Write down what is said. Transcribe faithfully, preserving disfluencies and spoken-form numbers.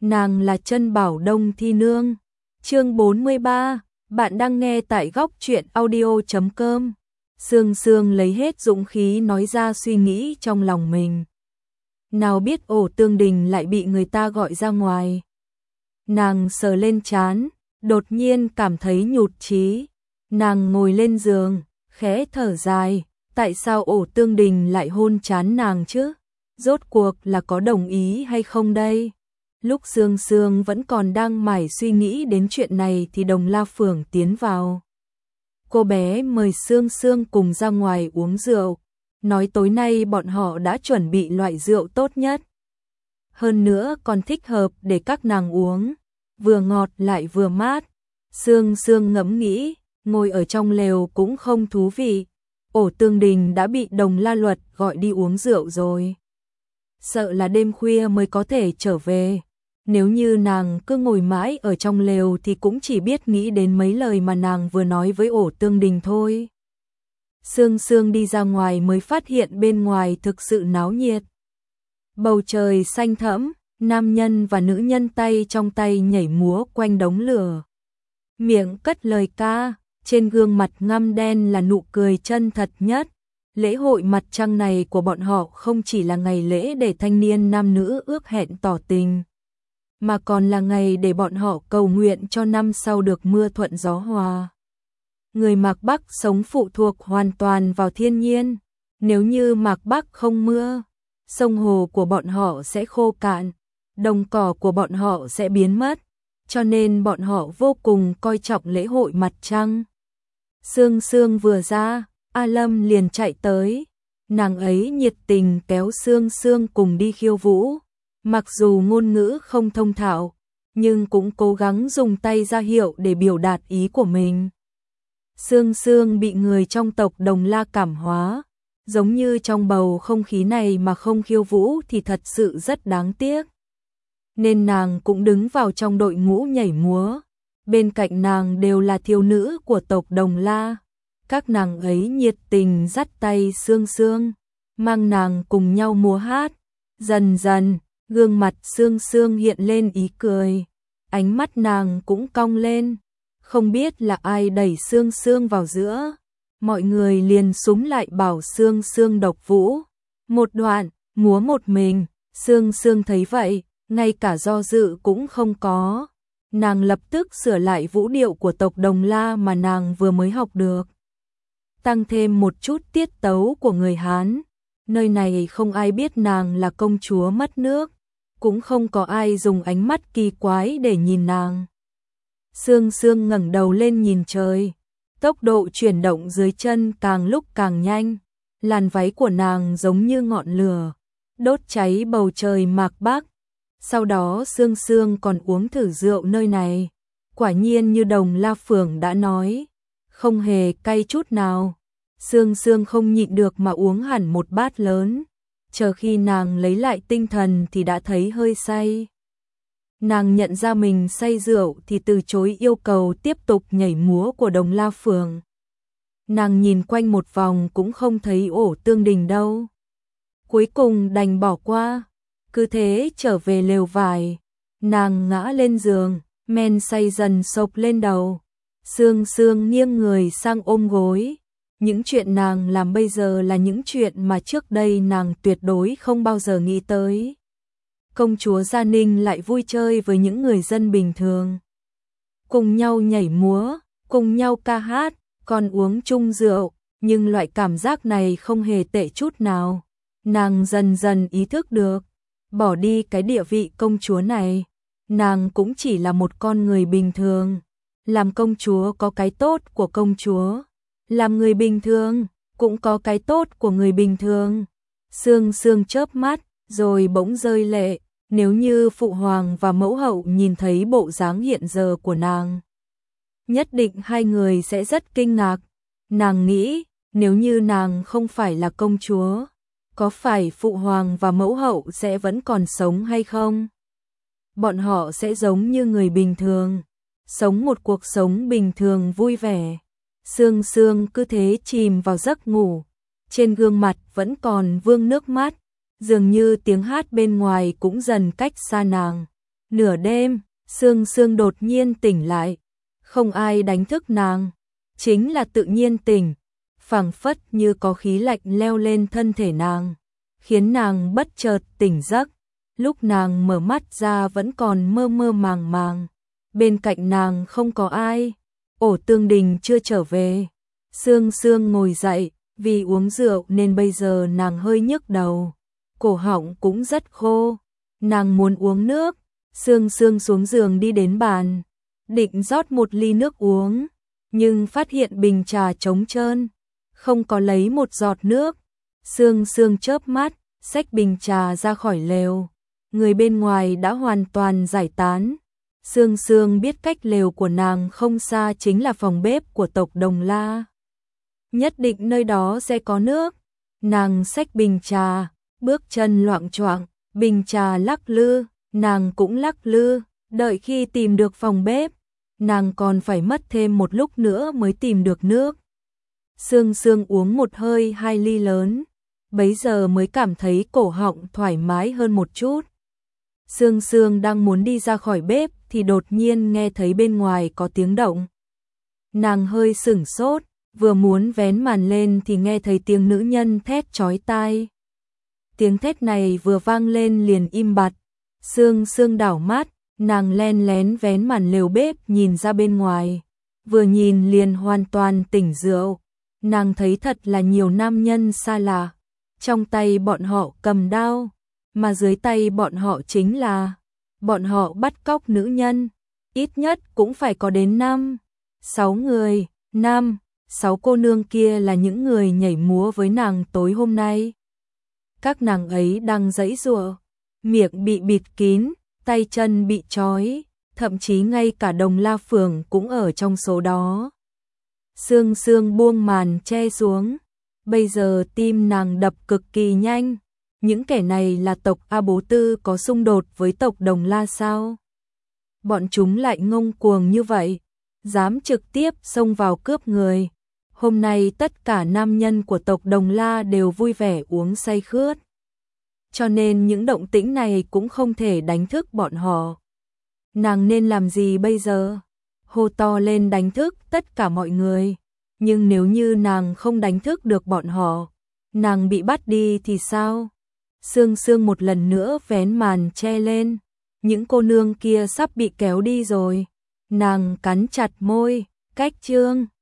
nàng là Trân Bảo Đông Thi Nương. Chương bốn mươi ba, bạn đang nghe tại góc truyện audio chấm com. Sương Sương lấy hết dũng khí nói ra suy nghĩ trong lòng mình. Nào biết Ổ Tương Đình lại bị người ta gọi ra ngoài. Nàng sờ lên trán, đột nhiên cảm thấy nhụt chí. Nàng ngồi lên giường, khẽ thở dài, tại sao Ổ Tương Đình lại hôn trán nàng chứ? Rốt cuộc là có đồng ý hay không đây? Lúc Sương Sương vẫn còn đang mải suy nghĩ đến chuyện này thì Đồng La Phượng tiến vào. Cô bé mời Sương Sương cùng ra ngoài uống rượu, nói tối nay bọn họ đã chuẩn bị loại rượu tốt nhất. Hơn nữa còn thích hợp để các nàng uống, vừa ngọt lại vừa mát. Sương Sương ngẫm nghĩ, ngồi ở trong lều cũng không thú vị. Ổ Tương Đình đã bị Đồng La Luật gọi đi uống rượu rồi. Sợ là đêm khuya mới có thể trở về. Nếu như nàng cứ ngồi mãi ở trong lều thì cũng chỉ biết nghĩ đến mấy lời mà nàng vừa nói với Ổ Tương Đình thôi. Sương Sương đi ra ngoài mới phát hiện bên ngoài thực sự náo nhiệt. Bầu trời xanh thẫm, nam nhân và nữ nhân tay trong tay nhảy múa quanh đống lửa. Miệng cất lời ca, trên gương mặt ngăm đen là nụ cười chân thật nhất. Lễ hội mặt trăng này của bọn họ không chỉ là ngày lễ để thanh niên nam nữ ước hẹn tỏ tình, mà còn là ngày để bọn họ cầu nguyện cho năm sau được mưa thuận gió hòa. Người Mạc Bắc sống phụ thuộc hoàn toàn vào thiên nhiên. Nếu như Mạc Bắc không mưa, sông hồ của bọn họ sẽ khô cạn, đồng cỏ của bọn họ sẽ biến mất, cho nên bọn họ vô cùng coi trọng lễ hội mặt trăng. Sương Sương vừa ra, A Lâm liền chạy tới, nàng ấy nhiệt tình kéo Sương Sương cùng đi khiêu vũ. Mặc dù ngôn ngữ không thông thạo, nhưng cũng cố gắng dùng tay ra hiệu để biểu đạt ý của mình. Sương Sương bị người trong tộc Đồng La cảm hóa, giống như trong bầu không khí này mà không khiêu vũ thì thật sự rất đáng tiếc. Nên nàng cũng đứng vào trong đội ngũ nhảy múa, bên cạnh nàng đều là thiếu nữ của tộc Đồng La. Các nàng ấy nhiệt tình dắt tay Sương Sương, mang nàng cùng nhau múa hát. Dần dần, gương mặt Sương Sương hiện lên ý cười, ánh mắt nàng cũng cong lên. Không biết là ai đẩy Sương Sương vào giữa, mọi người liền xúm lại bảo Sương Sương độc vũ. Một đoạn, múa một mình, Sương Sương thấy vậy, ngay cả do dự cũng không có. Nàng lập tức sửa lại vũ điệu của tộc Đồng La mà nàng vừa mới học được, tăng thêm một chút tiết tấu của người Hán. Nơi này không ai biết nàng là công chúa mất nước, cũng không có ai dùng ánh mắt kỳ quái để nhìn nàng. Sương Sương ngẩng đầu lên nhìn trời, tốc độ chuyển động dưới chân càng lúc càng nhanh, làn váy của nàng giống như ngọn lửa, đốt cháy bầu trời Mạc Bắc. Sau đó Sương Sương còn uống thử rượu nơi này, quả nhiên như Đồng La Phượng đã nói, không hề cay chút nào. Sương Sương không nhịn được mà uống hẳn một bát lớn, chờ khi nàng lấy lại tinh thần thì đã thấy hơi say. Nàng nhận ra mình say rượu thì từ chối yêu cầu tiếp tục nhảy múa của Đồng La Phượng. Nàng nhìn quanh một vòng cũng không thấy Ổ Tương Đình đâu. Cuối cùng đành bỏ qua, cứ thế trở về lều vải. Nàng ngã lên giường, men say dần xộc lên đầu. Sương Sương nghiêng người sang ôm gối. Những chuyện nàng làm bây giờ là những chuyện mà trước đây nàng tuyệt đối không bao giờ nghĩ tới. Công chúa Gia Ninh lại vui chơi với những người dân bình thường, cùng nhau nhảy múa, cùng nhau ca hát, còn uống chung rượu, nhưng loại cảm giác này không hề tệ chút nào. Nàng dần dần ý thức được, bỏ đi cái địa vị công chúa này, nàng cũng chỉ là một con người bình thường. Làm công chúa có cái tốt của công chúa, làm người bình thường cũng có cái tốt của người bình thường. Sương Sương chớp mắt, rồi bỗng rơi lệ. Nếu như phụ hoàng và mẫu hậu nhìn thấy bộ dáng hiện giờ của nàng, nhất định hai người sẽ rất kinh ngạc. Nàng nghĩ, nếu như nàng không phải là công chúa, có phải phụ hoàng và mẫu hậu sẽ vẫn còn sống hay không? Bọn họ sẽ giống như người bình thường, sống một cuộc sống bình thường vui vẻ. Sương Sương cứ thế chìm vào giấc ngủ, trên gương mặt vẫn còn vương nước mắt. Dường như tiếng hát bên ngoài cũng dần cách xa nàng. Nửa đêm, Sương Sương đột nhiên tỉnh lại, không ai đánh thức nàng, chính là tự nhiên tỉnh, phảng phất như có khí lạnh leo lên thân thể nàng, khiến nàng bất chợt tỉnh giấc. Lúc nàng mở mắt ra vẫn còn mơ mơ màng màng, bên cạnh nàng không có ai, Ổ Tương Đình chưa trở về. Sương Sương ngồi dậy, vì uống rượu nên bây giờ nàng hơi nhức đầu, cổ họng cũng rất khô, nàng muốn uống nước. Sương Sương xuống giường đi đến bàn, định rót một ly nước uống, nhưng phát hiện bình trà trống trơn, không có lấy một giọt nước. Sương Sương chớp mắt, xách bình trà ra khỏi lều, người bên ngoài đã hoàn toàn giải tán. Sương Sương biết cách lều của nàng không xa chính là phòng bếp của tộc Đồng La, nhất định nơi đó sẽ có nước. Nàng xách bình trà, bước chân loạng choạng, bình trà lắc lư, nàng cũng lắc lư, đợi khi tìm được phòng bếp, nàng còn phải mất thêm một lúc nữa mới tìm được nước. Sương Sương uống một hơi hai ly lớn, bấy giờ mới cảm thấy cổ họng thoải mái hơn một chút. Sương Sương đang muốn đi ra khỏi bếp thì đột nhiên nghe thấy bên ngoài có tiếng động. Nàng hơi sửng sốt, vừa muốn vén màn lên thì nghe thấy tiếng nữ nhân thét chói tai. Tiếng thét này vừa vang lên liền im bặt. Sương Sương đảo mắt, nàng len lén vén màn lều bếp nhìn ra bên ngoài, vừa nhìn liền hoàn toàn tỉnh rượu. Nàng thấy thật là nhiều nam nhân xa lạ, trong tay bọn họ cầm đao, mà dưới tay bọn họ chính là bọn họ bắt cóc nữ nhân, ít nhất cũng phải có đến năm, sáu người. Năm, sáu cô nương kia là những người nhảy múa với nàng tối hôm nay. Các nàng ấy đang giãy giụa, miệng bị bịt kín, tay chân bị trói, thậm chí ngay cả Đồng La Phường cũng ở trong số đó. Sương Sương buông màn che xuống, bây giờ tim nàng đập cực kỳ nhanh. Những kẻ này là tộc A Bố Tư có xung đột với tộc Đồng La sao? Bọn chúng lại ngông cuồng như vậy, dám trực tiếp xông vào cướp người. Hôm nay tất cả nam nhân của tộc Đồng La đều vui vẻ uống say khướt, cho nên những động tĩnh này cũng không thể đánh thức bọn họ. Nàng nên làm gì bây giờ? Hô to lên đánh thức tất cả mọi người. Nhưng nếu như nàng không đánh thức được bọn họ, nàng bị bắt đi thì sao? Sương Sương một lần nữa vén màn che lên. Những cô nương kia sắp bị kéo đi rồi. Nàng cắn chặt môi, cách chương.